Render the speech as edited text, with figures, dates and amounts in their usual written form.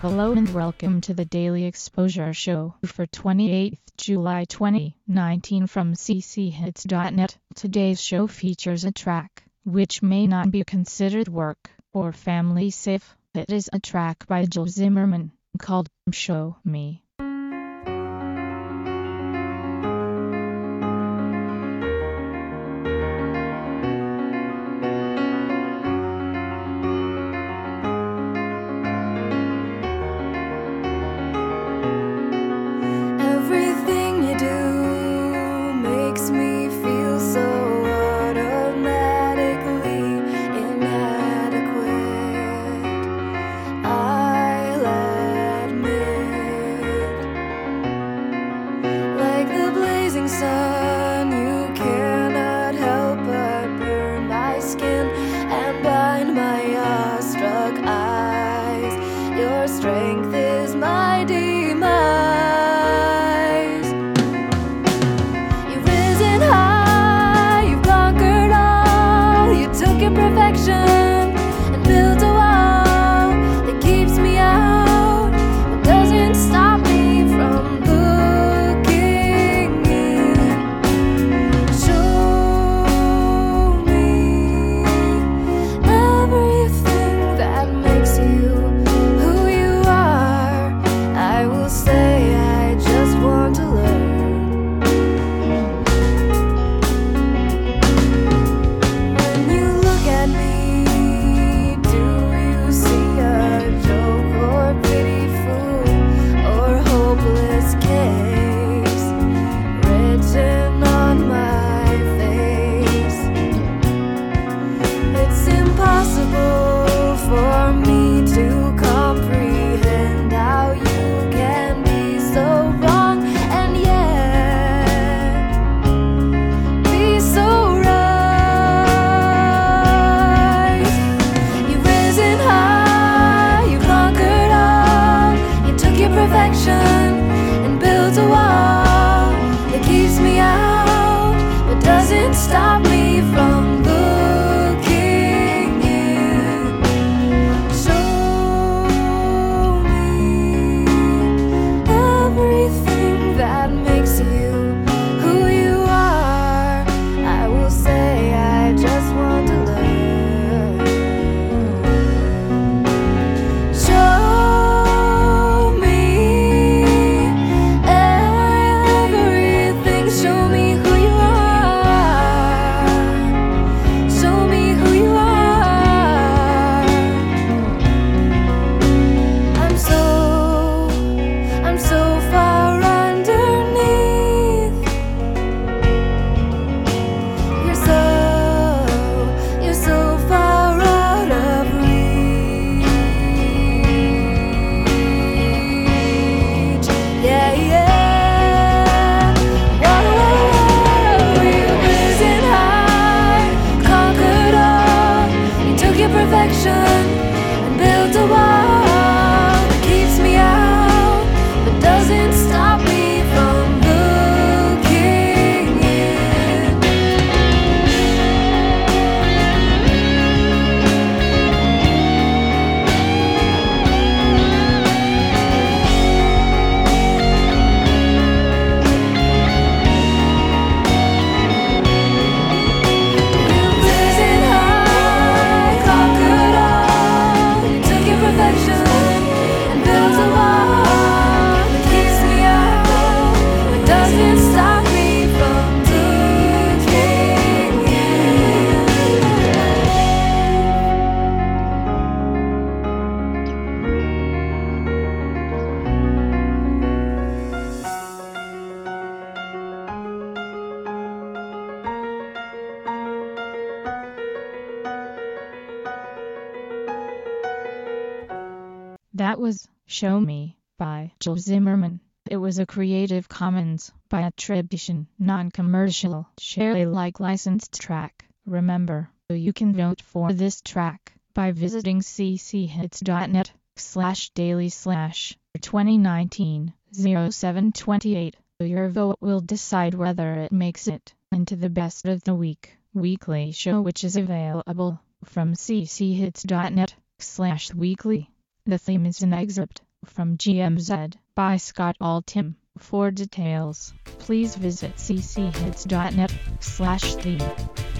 Hello and welcome to the Daily Exposure Show for 28th July 2019 from cchits.net. Today's show features a track which may not be considered work or family safe. It is a track by Joe Zimmerman called Show Me. Sun, you cannot help but burn my skin and blind my awestruck eyes. Your strength is my demise. You've risen high, you've conquered all. You took imperfection and built a wall that keeps me out, but doesn't stop me from and built a wall that keeps me out, but doesn't stop me from looking in. Show me everything that makes you who you are. I will say I just want to learn. And build a wall that keeps me out, but doesn't stop me from looking in. You've risen high, conquered all. And built a wall that keeps me out, but doesn't stop me from looking That was Show Me by Joe Zimmerman. It was a Creative Commons by attribution, non-commercial, share Alike licensed track. Remember, you can vote for this track by visiting cchits.net/daily/2019-0728. Your vote will decide whether it makes it into the Best of the Week weekly show, which is available from cchits.net/weekly. The theme is an excerpt from GMZ by Scott Altham. For details, please visit cchits.net/theme.